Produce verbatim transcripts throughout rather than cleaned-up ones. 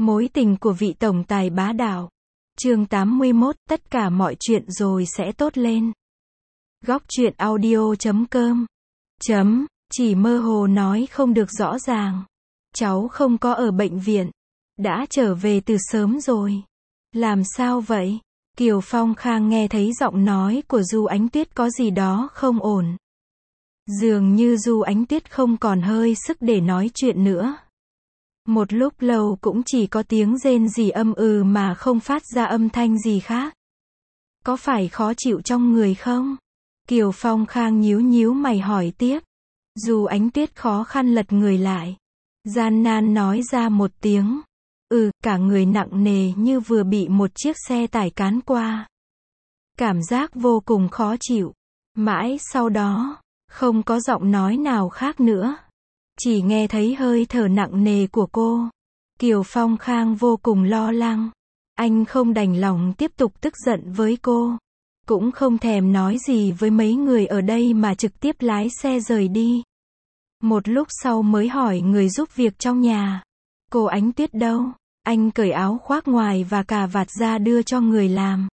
Mối tình của vị tổng tài bá đạo. Chương tám mươi mốt, tất cả mọi chuyện rồi sẽ tốt lên. Góc truyện audio chấm com. Chấm, chỉ mơ hồ nói không được rõ ràng. Cháu không có ở bệnh viện. Đã trở về từ sớm rồi. Làm sao vậy? Kiều Phong Khang nghe thấy giọng nói của Du Ánh Tuyết có gì đó không ổn. Dường như Du Ánh Tuyết không còn hơi sức để nói chuyện nữa. Một lúc lâu cũng chỉ có tiếng rên rỉ âm ừ mà không phát ra âm thanh gì khác. Có phải khó chịu trong người không? Kiều Phong Khang nhíu nhíu mày hỏi tiếp. Du Ánh Tuyết khó khăn lật người lại. Gian nan nói ra một tiếng. Ừ, cả người nặng nề như vừa bị một chiếc xe tải cán qua. Cảm giác vô cùng khó chịu. Mãi sau đó, không có giọng nói nào khác nữa. Chỉ nghe thấy hơi thở nặng nề của cô. Kiều Phong Khang vô cùng lo lắng. Anh không đành lòng tiếp tục tức giận với cô. Cũng không thèm nói gì với mấy người ở đây mà trực tiếp lái xe rời đi. Một lúc sau mới hỏi người giúp việc trong nhà. Cô Ánh Tuyết đâu? Anh cởi áo khoác ngoài và cà vạt ra đưa cho người làm.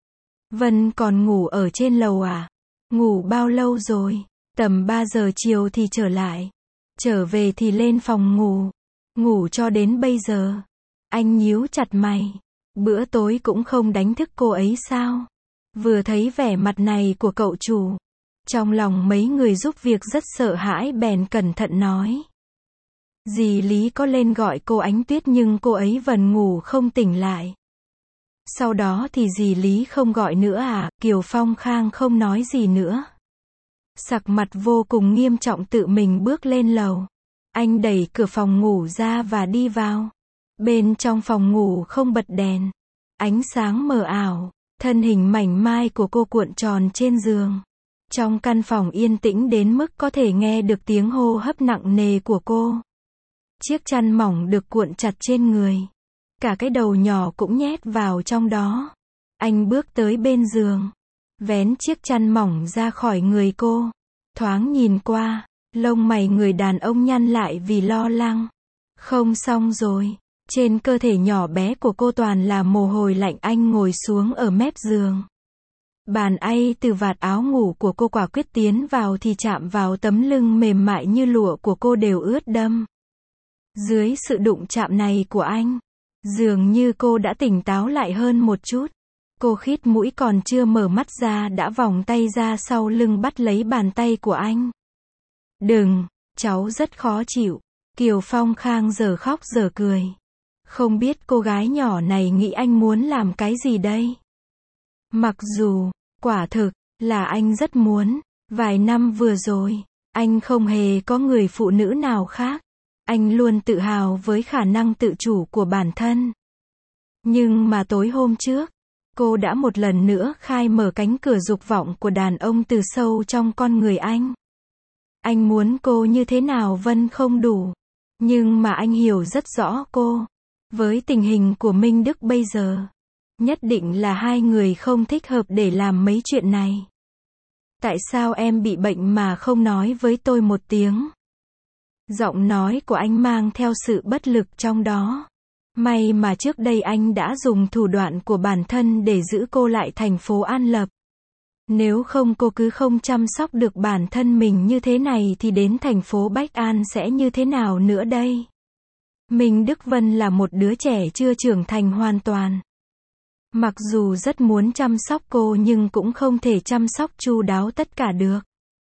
Vân còn ngủ ở trên lầu à? Ngủ bao lâu rồi? Tầm ba giờ chiều thì trở lại. Trở về thì lên phòng ngủ. Ngủ cho đến bây giờ. Anh nhíu chặt mày. Bữa tối cũng không đánh thức cô ấy sao? Vừa thấy vẻ mặt này của cậu chủ. Trong lòng mấy người giúp việc rất sợ hãi bèn cẩn thận nói. Dì Lý có lên gọi cô Ánh Tuyết nhưng cô ấy vẫn ngủ không tỉnh lại. Sau đó thì dì Lý không gọi nữa à? Kiều Phong Khang không nói gì nữa. Sặc mặt vô cùng nghiêm trọng tự mình bước lên lầu. Anh đẩy cửa phòng ngủ ra và đi vào. Bên trong phòng ngủ không bật đèn. Ánh sáng mờ ảo. Thân hình mảnh mai của cô cuộn tròn trên giường. Trong căn phòng yên tĩnh đến mức có thể nghe được tiếng hô hấp nặng nề của cô. Chiếc chăn mỏng được cuộn chặt trên người. Cả cái đầu nhỏ cũng nhét vào trong đó. Anh bước tới bên giường. Vén chiếc chăn mỏng ra khỏi người cô. Thoáng nhìn qua. Lông mày người đàn ông nhăn lại vì lo lắng. Không xong rồi. Trên cơ thể nhỏ bé của cô toàn là mồ hôi lạnh. Anh ngồi xuống ở mép giường. Bàn tay từ vạt áo ngủ của cô quả quyết tiến vào thì chạm vào tấm lưng mềm mại như lụa của cô đều ướt đẫm. Dưới sự đụng chạm này của anh, dường như cô đã tỉnh táo lại hơn một chút. Cô khít mũi còn chưa mở mắt ra đã vòng tay ra sau lưng bắt lấy bàn tay của anh. Đừng, cháu rất khó chịu. Kiều Phong Khang giờ khóc giờ cười. Không biết cô gái nhỏ này nghĩ anh muốn làm cái gì đây? Mặc dù, quả thực, là anh rất muốn. Vài năm vừa rồi, anh không hề có người phụ nữ nào khác. Anh luôn tự hào với khả năng tự chủ của bản thân. Nhưng mà tối hôm trước, cô đã một lần nữa khai mở cánh cửa dục vọng của đàn ông từ sâu trong con người anh. Anh muốn cô như thế nào Vân không đủ. Nhưng mà anh hiểu rất rõ cô. Với tình hình của Minh Đức bây giờ, nhất định là hai người không thích hợp để làm mấy chuyện này. Tại sao em bị bệnh mà không nói với tôi một tiếng? Giọng nói của anh mang theo sự bất lực trong đó. May mà trước đây anh đã dùng thủ đoạn của bản thân để giữ cô lại thành phố An Lập. Nếu không cô cứ không chăm sóc được bản thân mình như thế này thì đến thành phố Bách An sẽ như thế nào nữa đây? Minh Đức Vân là một đứa trẻ chưa trưởng thành hoàn toàn. Mặc dù rất muốn chăm sóc cô nhưng cũng không thể chăm sóc chu đáo tất cả được.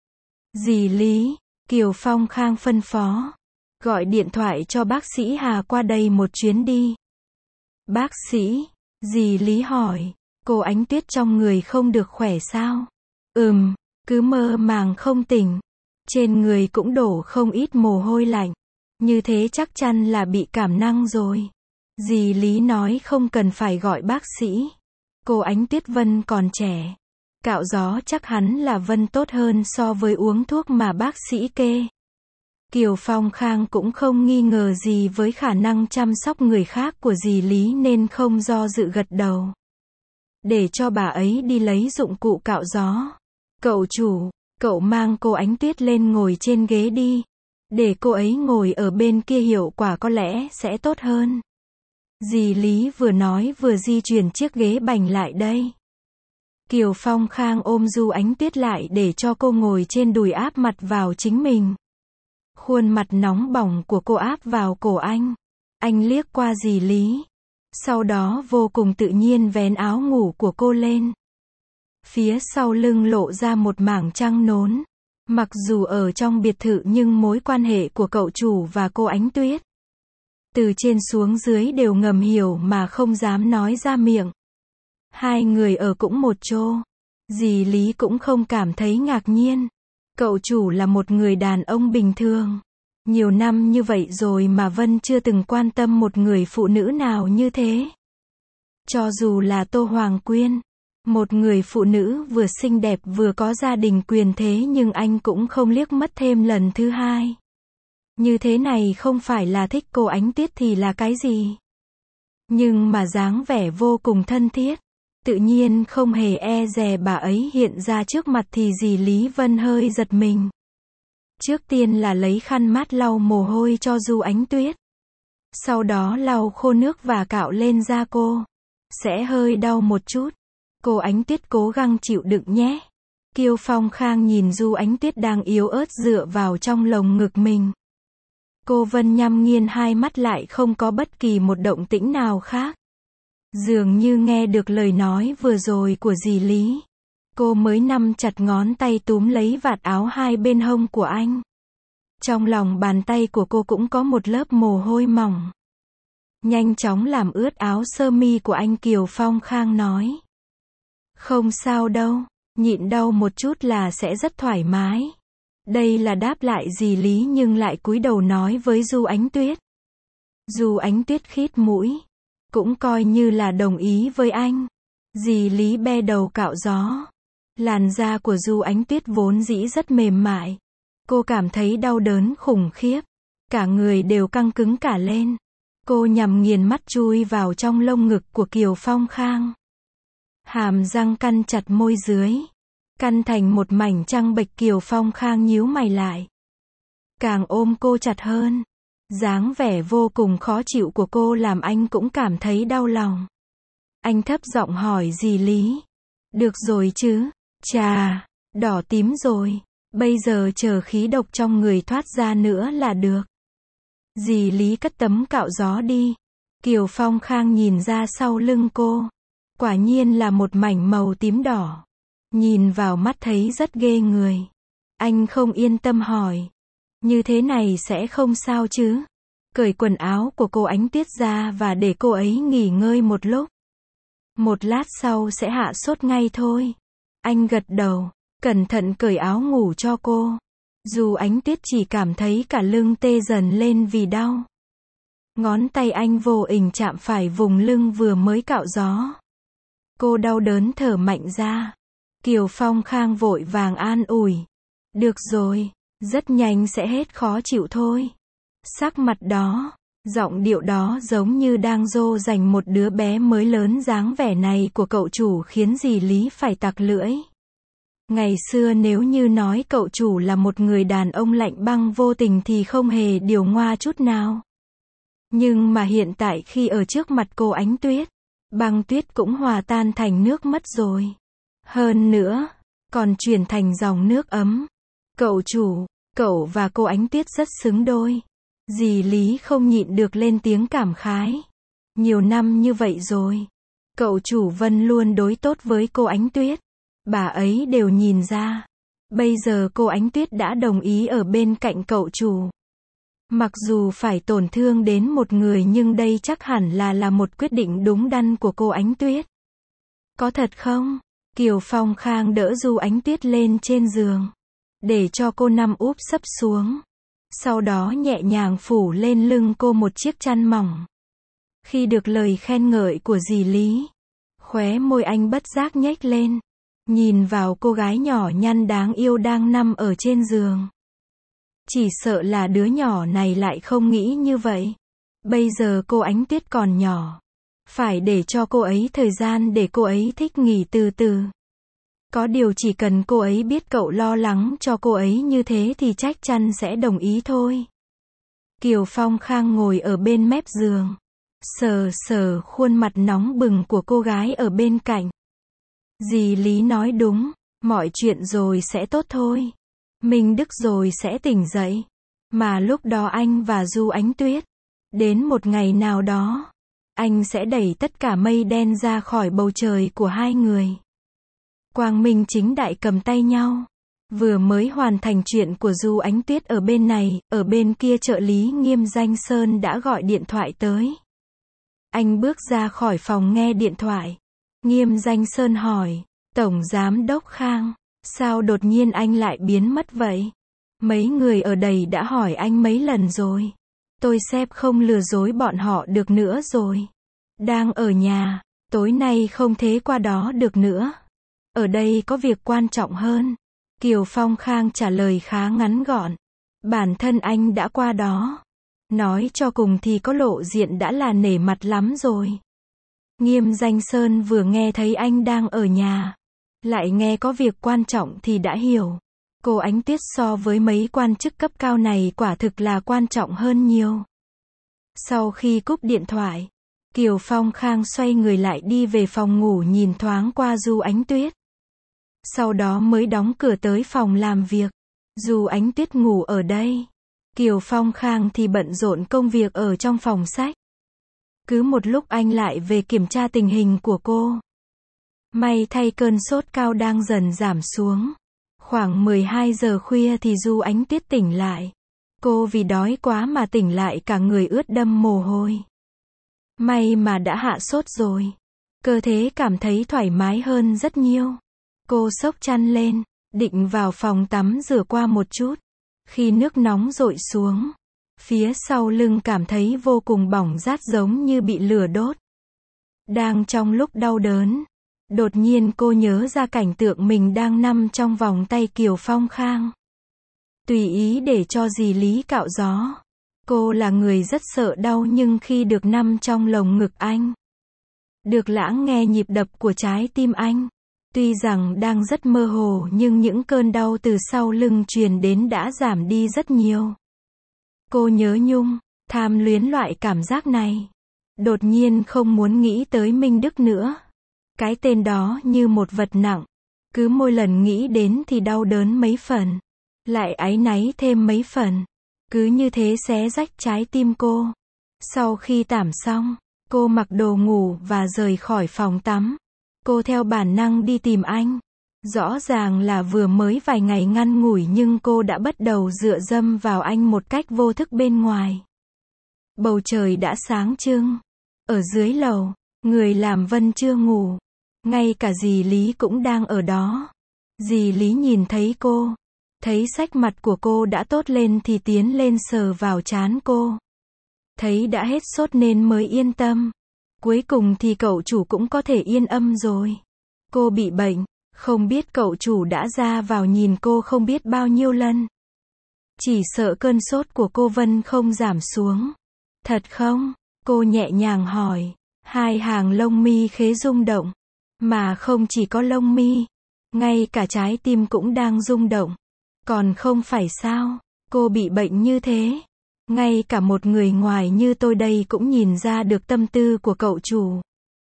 Dì Lý, Kiều Phong Khang phân phó. Gọi điện thoại cho bác sĩ Hà qua đây một chuyến đi. Bác sĩ, dì Lý hỏi. Cô Ánh Tuyết trong người không được khỏe sao? Ừm, cứ mơ màng không tỉnh. Trên người cũng đổ không ít mồ hôi lạnh. Như thế chắc chắn là bị cảm năng rồi. Dì Lý nói không cần phải gọi bác sĩ. Cô Ánh Tuyết Vân còn trẻ. Cạo gió chắc hắn là Vân tốt hơn so với uống thuốc mà bác sĩ kê. Kiều Phong Khang cũng không nghi ngờ gì với khả năng chăm sóc người khác của dì Lý nên không do dự gật đầu. Để cho bà ấy đi lấy dụng cụ cạo gió. Cậu chủ, cậu mang cô Ánh Tuyết lên ngồi trên ghế đi. Để cô ấy ngồi ở bên kia hiệu quả có lẽ sẽ tốt hơn. Dì Lý vừa nói vừa di chuyển chiếc ghế bành lại đây. Kiều Phong Khang ôm Du Ánh Tuyết lại để cho cô ngồi trên đùi áp mặt vào chính mình. Khuôn mặt nóng bỏng của cô áp vào cổ anh. Anh liếc qua dì Lý. Sau đó vô cùng tự nhiên vén áo ngủ của cô lên. Phía sau lưng lộ ra một mảng trăng nón. Mặc dù ở trong biệt thự nhưng mối quan hệ của cậu chủ và cô Ánh Tuyết, từ trên xuống dưới đều ngầm hiểu mà không dám nói ra miệng. Hai người ở cũng một chỗ. Dì Lý cũng không cảm thấy ngạc nhiên. Cậu chủ là một người đàn ông bình thường. Nhiều năm như vậy rồi mà Vân chưa từng quan tâm một người phụ nữ nào như thế. Cho dù là Tô Hoàng Quyên, một người phụ nữ vừa xinh đẹp vừa có gia đình quyền thế, nhưng anh cũng không liếc mắt thêm lần thứ hai. Như thế này không phải là thích cô Ánh Tuyết thì là cái gì? Nhưng mà dáng vẻ vô cùng thân thiết, tự nhiên không hề e dè bà ấy hiện ra trước mặt thì dì Lý Vân hơi giật mình. Trước tiên là lấy khăn mát lau mồ hôi cho Du Ánh Tuyết. Sau đó lau khô nước và cạo lên da cô. Sẽ hơi đau một chút. Cô Ánh Tuyết cố gắng chịu đựng nhé. Kiều Phong Khang nhìn Du Ánh Tuyết đang yếu ớt dựa vào trong lồng ngực mình. Cô Vân nhắm nghiền hai mắt lại không có bất kỳ một động tĩnh nào khác. Dường như nghe được lời nói vừa rồi của dì Lý. Cô mới nắm chặt ngón tay túm lấy vạt áo hai bên hông của anh. Trong lòng bàn tay của cô cũng có một lớp mồ hôi mỏng. Nhanh chóng làm ướt áo sơ mi của anh. Kiều Phong Khang nói. Không sao đâu, nhịn đau một chút là sẽ rất thoải mái. Đây là đáp lại dì Lý nhưng lại cúi đầu nói với Du Ánh Tuyết. Du Ánh Tuyết khít mũi. Cũng coi như là đồng ý với anh. Dì Lý be đầu cạo gió. Làn da của Du Ánh Tuyết vốn dĩ rất mềm mại. Cô cảm thấy đau đớn khủng khiếp. Cả người đều căng cứng cả lên. Cô nhằm nghiền mắt chui vào trong lông ngực của Kiều Phong Khang. Hàm răng căn chặt môi dưới. Căn thành một mảnh trăng bệch. Kiều Phong Khang nhíu mày lại. Càng ôm cô chặt hơn. Dáng vẻ vô cùng khó chịu của cô làm anh cũng cảm thấy đau lòng. Anh thấp giọng hỏi dì Lý. Được rồi chứ? Chà, đỏ tím rồi. Bây giờ chờ khí độc trong người thoát ra nữa là được. Dì Lý cất tấm cạo gió đi. Kiều Phong Khang nhìn ra sau lưng cô. Quả nhiên là một mảnh màu tím đỏ. Nhìn vào mắt thấy rất ghê người. Anh không yên tâm hỏi. Như thế này sẽ không sao chứ? Cởi quần áo của cô Ánh Tuyết ra và để cô ấy nghỉ ngơi một lúc. Một lát sau sẽ hạ sốt ngay thôi. Anh gật đầu, cẩn thận cởi áo ngủ cho cô. Dù Ánh Tuyết chỉ cảm thấy cả lưng tê dần lên vì đau. Ngón tay anh vô tình chạm phải vùng lưng vừa mới cạo gió. Cô đau đớn thở mạnh ra. Kiều Phong Khang vội vàng an ủi. Được rồi, rất nhanh sẽ hết khó chịu thôi. Sắc mặt đó, giọng điệu đó giống như đang dỗ dành một đứa bé mới lớn. Dáng vẻ này của cậu chủ khiến dì Lý phải tặc lưỡi. Ngày xưa nếu như nói cậu chủ là một người đàn ông lạnh băng vô tình thì không hề điều ngoa chút nào. Nhưng mà hiện tại khi ở trước mặt cô Ánh Tuyết, băng tuyết cũng hòa tan thành nước mất rồi. Hơn nữa, còn chuyển thành dòng nước ấm. Cậu chủ, cậu và cô Ánh Tuyết rất xứng đôi. Dì Lý không nhịn được lên tiếng cảm khái. Nhiều năm như vậy rồi, cậu chủ Vân luôn đối tốt với cô Ánh Tuyết. Bà ấy đều nhìn ra. Bây giờ cô Ánh Tuyết đã đồng ý ở bên cạnh cậu chủ. Mặc dù phải tổn thương đến một người nhưng đây chắc hẳn là là một quyết định đúng đắn của cô Ánh Tuyết. Có thật không? Kiều Phong Khang đỡ Du Ánh Tuyết lên trên giường. Để cho cô nằm úp sấp xuống. Sau đó nhẹ nhàng phủ lên lưng cô một chiếc chăn mỏng. Khi được lời khen ngợi của dì Lý, khóe môi anh bất giác nhếch lên. Nhìn vào cô gái nhỏ nhắn đáng yêu đang nằm ở trên giường. Chỉ sợ là đứa nhỏ này lại không nghĩ như vậy. Bây giờ cô Ánh Tuyết còn nhỏ. Phải để cho cô ấy thời gian để cô ấy thích nghỉ từ từ. Có điều chỉ cần cô ấy biết cậu lo lắng cho cô ấy như thế thì chắc chắn sẽ đồng ý thôi. Kiều Phong Khang ngồi ở bên mép giường. sờ sờ khuôn mặt nóng bừng của cô gái ở bên cạnh. Dì Lý nói đúng, mọi chuyện rồi sẽ tốt thôi. Minh Đức rồi sẽ tỉnh dậy. Mà lúc đó anh và Du Ánh Tuyết, đến một ngày nào đó, anh sẽ đẩy tất cả mây đen ra khỏi bầu trời của hai người. Quang minh chính đại cầm tay nhau. Vừa mới hoàn thành chuyện của Du Ánh Tuyết ở bên này, ở bên kia trợ lý Nghiêm Danh Sơn đã gọi điện thoại tới. Anh bước ra khỏi phòng nghe điện thoại. Nghiêm Danh Sơn hỏi, Tổng Giám Đốc Khang, sao đột nhiên anh lại biến mất vậy? Mấy người ở đây đã hỏi anh mấy lần rồi. Tôi sếp không lừa dối bọn họ được nữa rồi. Đang ở nhà, tối nay không thể qua đó được nữa. Ở đây có việc quan trọng hơn. Kiều Phong Khang trả lời khá ngắn gọn. Bản thân anh đã qua đó. Nói cho cùng thì có lộ diện đã là nể mặt lắm rồi. Nghiêm Danh Sơn vừa nghe thấy anh đang ở nhà, lại nghe có việc quan trọng thì đã hiểu. Cô Ánh Tuyết so với mấy quan chức cấp cao này quả thực là quan trọng hơn nhiều. Sau khi cúp điện thoại, Kiều Phong Khang xoay người lại đi về phòng ngủ nhìn thoáng qua Du Ánh Tuyết. Sau đó mới đóng cửa tới phòng làm việc. Du Ánh Tuyết ngủ ở đây. Kiều Phong Khang thì bận rộn công việc ở trong phòng sách. Cứ một lúc anh lại về kiểm tra tình hình của cô. May thay cơn sốt cao đang dần giảm xuống. Khoảng mười hai giờ khuya thì Du Ánh Tuyết tỉnh lại. Cô vì đói quá mà tỉnh lại cả người ướt đẫm mồ hôi. May mà đã hạ sốt rồi. Cơ thể cảm thấy thoải mái hơn rất nhiều. Cô xốc chăn lên, định vào phòng tắm rửa qua một chút. Khi nước nóng dội xuống, phía sau lưng cảm thấy vô cùng bỏng rát giống như bị lửa đốt. Đang trong lúc đau đớn, đột nhiên cô nhớ ra cảnh tượng mình đang nằm trong vòng tay Kiều Phong Khang. Tùy ý để cho dì Lý cạo gió. Cô là người rất sợ đau nhưng khi được nằm trong lồng ngực anh, được lắng nghe nhịp đập của trái tim anh, tuy rằng đang rất mơ hồ nhưng những cơn đau từ sau lưng truyền đến đã giảm đi rất nhiều. Cô nhớ nhung, tham luyến loại cảm giác này. Đột nhiên không muốn nghĩ tới Minh Đức nữa. Cái tên đó như một vật nặng. Cứ mỗi lần nghĩ đến thì đau đớn mấy phần. Lại áy náy thêm mấy phần. Cứ như thế xé rách trái tim cô. Sau khi tắm xong, cô mặc đồ ngủ và rời khỏi phòng tắm. Cô theo bản năng đi tìm anh. Rõ ràng là vừa mới vài ngày ngắn ngủi nhưng cô đã bắt đầu dựa dẫm vào anh một cách vô thức bên ngoài. Bầu trời đã sáng trưng. Ở dưới lầu, người làm Vân chưa ngủ. Ngay cả dì Lý cũng đang ở đó. Dì Lý nhìn thấy cô, thấy sắc mặt của cô đã tốt lên thì tiến lên sờ vào trán cô. Thấy đã hết sốt nên mới yên tâm. Cuối cùng thì cậu chủ cũng có thể yên âm rồi. Cô bị bệnh, không biết cậu chủ đã ra vào nhìn cô không biết bao nhiêu lần. Chỉ sợ cơn sốt của cô Vân không giảm xuống. Thật không? Cô nhẹ nhàng hỏi. Hai hàng lông mi khẽ rung động. Mà không chỉ có lông mi, ngay cả trái tim cũng đang rung động. Còn không phải sao? Cô bị bệnh như thế. Ngay cả một người ngoài như tôi đây cũng nhìn ra được tâm tư của cậu chủ.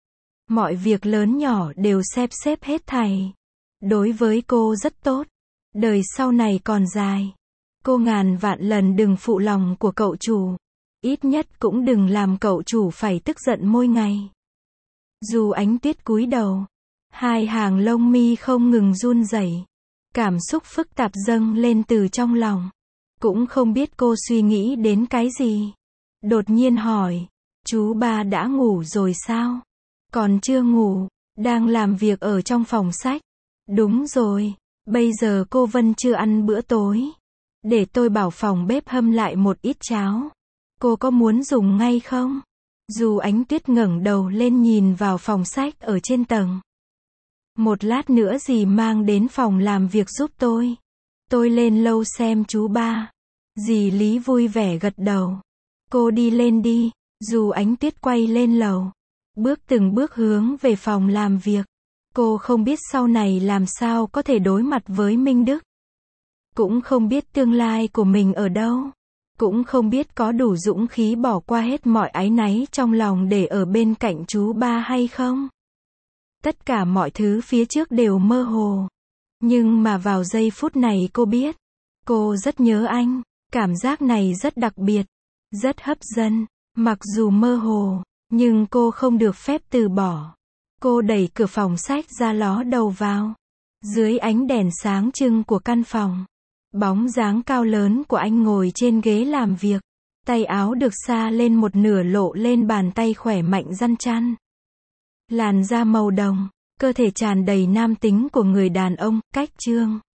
Mọi việc lớn nhỏ đều xếp xếp hết thảy. Đối với cô rất tốt. Đời sau này còn dài. Cô ngàn vạn lần đừng phụ lòng của cậu chủ. Ít nhất cũng đừng làm cậu chủ phải tức giận mỗi ngày. Du Ánh Tuyết cúi đầu. Hai hàng lông mi không ngừng run rẩy. Cảm xúc phức tạp dâng lên từ trong lòng. Cũng không biết cô suy nghĩ đến cái gì. Đột nhiên hỏi. Chú ba đã ngủ rồi sao? Còn chưa ngủ. Đang làm việc ở trong phòng sách. Đúng rồi. Bây giờ cô Vân chưa ăn bữa tối. Để tôi bảo phòng bếp hâm lại một ít cháo. Cô có muốn dùng ngay không? Du Ánh Tuyết ngẩng đầu lên nhìn vào phòng sách ở trên tầng. Một lát nữa dì mang đến phòng làm việc giúp tôi. Tôi lên lâu xem chú ba. Dì Lý vui vẻ gật đầu. Cô đi lên đi. Du Ánh Tuyết quay lên lầu. Bước từng bước hướng về phòng làm việc. Cô không biết sau này làm sao có thể đối mặt với Minh Đức. Cũng không biết tương lai của mình ở đâu. cũng không biết có đủ dũng khí bỏ qua hết mọi áy náy trong lòng để ở bên cạnh chú ba hay không. Tất cả mọi thứ phía trước đều mơ hồ. Nhưng mà vào giây phút này cô biết, cô rất nhớ anh, cảm giác này rất đặc biệt, rất hấp dẫn, mặc dù mơ hồ, nhưng cô không được phép từ bỏ. Cô đẩy cửa phòng sách ra ló đầu vào. Dưới ánh đèn sáng trưng của căn phòng, bóng dáng cao lớn của anh ngồi trên ghế làm việc, tay áo được xa lên một nửa lộ lên bàn tay khỏe mạnh răn chăn. Làn da màu đồng, cơ thể tràn đầy nam tính của người đàn ông, cách chương.